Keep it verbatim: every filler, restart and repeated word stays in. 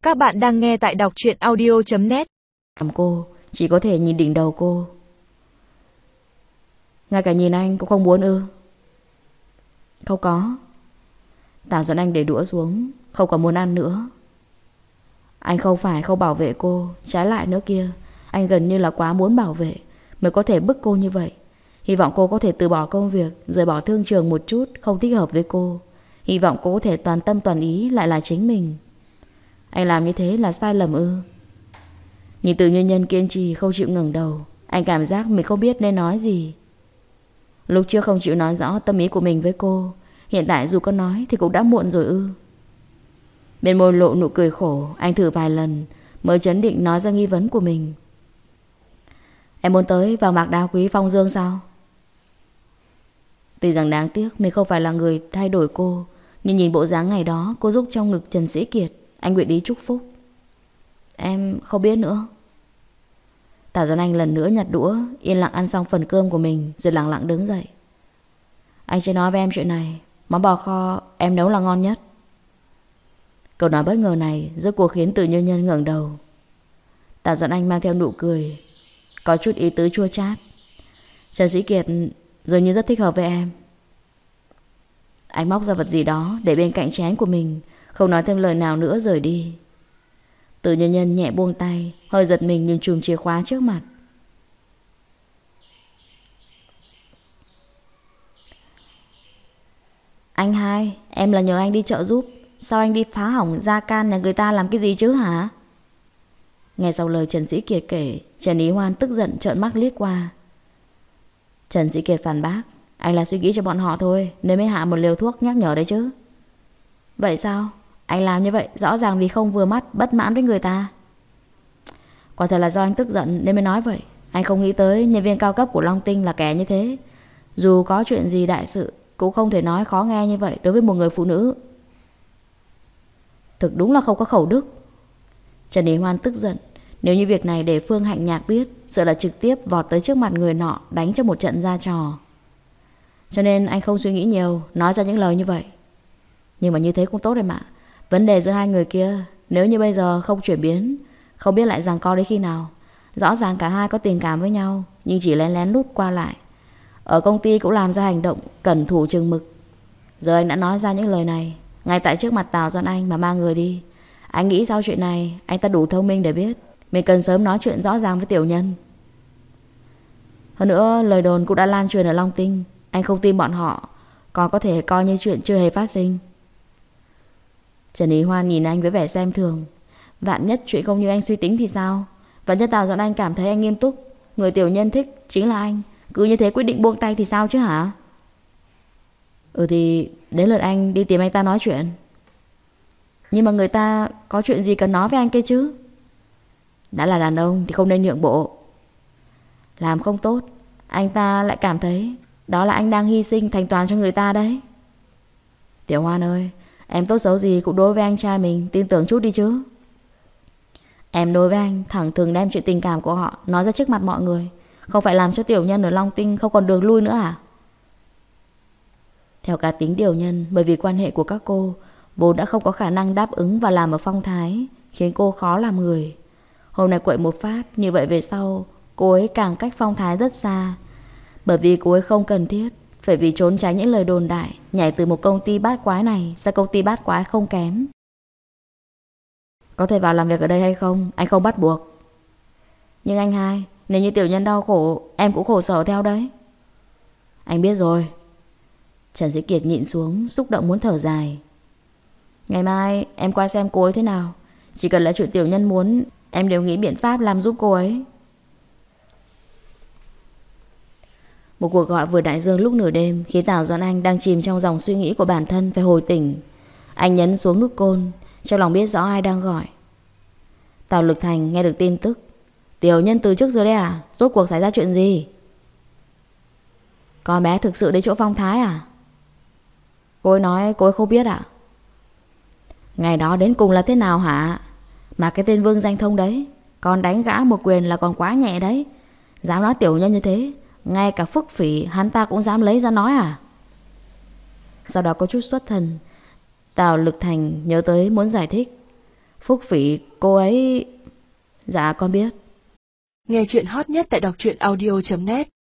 Các bạn đang nghe tại đọc truyện audio chấm net. Cô chỉ có thể nhìn đỉnh đầu cô. Ngay cả nhìn anh cũng không muốn ư? Không có. Tào Doãn Anh để đũa xuống, không còn muốn ăn nữa. Anh không phải không bảo vệ cô, trái lại nữa kia, anh gần như là quá muốn bảo vệ mới có thể bức cô như vậy. Hy vọng cô có thể từ bỏ công việc, rời bỏ thương trường một chút không thích hợp với cô. Hy vọng cô có thể toàn tâm toàn ý lại là chính mình. Anh làm như thế là sai lầm ư? Nhìn Từ Như Nhân kiên trì không chịu ngẩng đầu, anh cảm giác mình không biết nên nói gì. Lúc trước không chịu nói rõ tâm ý của mình với cô, hiện tại dù có nói thì cũng đã muộn rồi ư? Bên môi lộ nụ cười khổ, anh thử vài lần mới chấn định nói ra nghi vấn của mình. Em muốn tới vào Mạc Đá Quý Phong Dương sao? Tuy rằng đáng tiếc mình không phải là người thay đổi cô, nhưng nhìn bộ dáng ngày đó cô giúp trong ngực Trần Sĩ Kiệt, anh nguyện ý chúc phúc. Em không biết nữa. Tào Doãn Anh lần nữa nhặt đũa, yên lặng ăn xong phần cơm của mình rồi lặng lặng đứng dậy. Anh chưa nói với em chuyện này, món bò kho em nấu là ngon nhất. Câu nói bất ngờ này rốt cuộc khiến Từ Như Nhân ngẩng đầu. Tào Doãn Anh mang theo nụ cười, có chút ý tứ chua chát. Trần Sĩ Kiệt dường như rất thích hợp với em. Anh móc ra vật gì đó để bên cạnh chén của mình, không nói thêm lời nào nữa rời đi. Từ Như Nhân nhẹ buông tay, hơi giật mình nhìn chùm chìa khóa trước mặt. Anh hai, em là nhờ anh đi chợ giúp, sao anh đi phá hỏng gia can nhà người ta làm cái gì chứ hả? Nghe sau lời Trần Sĩ Kiệt kể, Trần Ý Hoan tức giận trợn mắt liếc qua. Trần Sĩ Kiệt phản bác, anh là suy nghĩ cho bọn họ thôi nên mới hạ một liều thuốc nhắc nhở đấy chứ. Vậy sao? Anh làm như vậy rõ ràng vì không vừa mắt, bất mãn với người ta. Quả thật là do anh tức giận nên mới nói vậy. Anh không nghĩ tới nhân viên cao cấp của Long Tinh là kẻ như thế. Dù có chuyện gì đại sự cũng không thể nói khó nghe như vậy đối với một người phụ nữ. Thực đúng là không có khẩu đức. Trần Ý Hoan tức giận. Nếu như việc này để Phương Hạnh Nhạc biết, sợ là trực tiếp vọt tới trước mặt người nọ đánh cho một trận ra trò. Cho nên anh không suy nghĩ nhiều, nói ra những lời như vậy. Nhưng mà như thế cũng tốt em ạ. Vấn đề giữa hai người kia, nếu như bây giờ không chuyển biến, không biết lại giằng co đến khi nào. Rõ ràng cả hai có tình cảm với nhau, nhưng chỉ lén lén lút qua lại. Ở công ty cũng làm ra hành động cẩn thủ chừng mực. Giờ anh đã nói ra những lời này ngay tại trước mặt Tào Doãn Anh mà mang người đi. Anh nghĩ sau chuyện này anh ta đủ thông minh để biết mình cần sớm nói chuyện rõ ràng với tiểu nhân. Hơn nữa lời đồn cũng đã lan truyền ở Long Tinh. Anh không tin bọn họ còn có thể coi như chuyện chưa hề phát sinh. Trần Ý Hoan nhìn anh với vẻ xem thường. Vạn nhất chuyện không như anh suy tính thì sao? Vạn nhất Tào Doãn Anh cảm thấy anh nghiêm túc, người tiểu nhân thích chính là anh, cứ như thế quyết định buông tay thì sao chứ hả? Ừ thì đến lượt anh đi tìm anh ta nói chuyện. Nhưng mà người ta có chuyện gì cần nói với anh kia chứ? Đã là đàn ông thì không nên nhượng bộ. Làm không tốt, anh ta lại cảm thấy đó là anh đang hy sinh thành toàn cho người ta đấy. Tiểu Hoan ơi, em tốt xấu gì cũng đối với anh trai mình tin tưởng chút đi chứ. Em đối với anh thẳng thừng đem chuyện tình cảm của họ nói ra trước mặt mọi người, không phải làm cho tiểu nhân ở Long Tinh không còn đường lui nữa à? Theo cá tính tiểu nhân, bởi vì quan hệ của các cô vốn đã không có khả năng đáp ứng và làm ở phong thái, khiến cô khó làm người. Hôm nay quậy một phát, như vậy về sau cô ấy càng cách phong thái rất xa. Bởi vì cô ấy không cần thiết phải vì trốn tránh những lời đồn đại nhảy từ một công ty bát quái này sang công ty bát quái không kém. Có thể vào làm việc ở đây hay không, anh không bắt buộc. Nhưng anh hai, nếu như tiểu nhân đau khổ, em cũng khổ sở theo đấy. Anh biết rồi. Trần Sĩ Kiệt nhịn xuống, xúc động muốn thở dài. Ngày mai em qua xem cô ấy thế nào. Chỉ cần là chuyện tiểu nhân muốn, em đều nghĩ biện pháp làm giúp cô ấy. Một cuộc gọi vừa đại dương lúc nửa đêm khiến Tào Doãn Anh đang chìm trong dòng suy nghĩ của bản thân phải hồi tỉnh. Anh nhấn xuống nút côn, trong lòng biết rõ ai đang gọi. Tào Lực Thành nghe được tin tức. Tiểu nhân từ trước rồi đấy à? Rốt cuộc xảy ra chuyện gì? Con bé thực sự đến chỗ phong thái à? Cô ấy nói cô ấy không biết à? Ngày đó đến cùng là thế nào hả? Mà cái tên Vương Danh Thông đấy, con đánh gã một quyền là còn quá nhẹ đấy. Dám nói tiểu nhân như thế, ngay cả Phúc Phỉ hắn ta cũng dám lấy ra nói à? Sau đó có chút xuất thần, Tào Lực Thành nhớ tới muốn giải thích. Phúc Phỉ, cô ấy... Dạ con biết. Nghe chuyện hot nhất tại đọc truyện audio chấm net.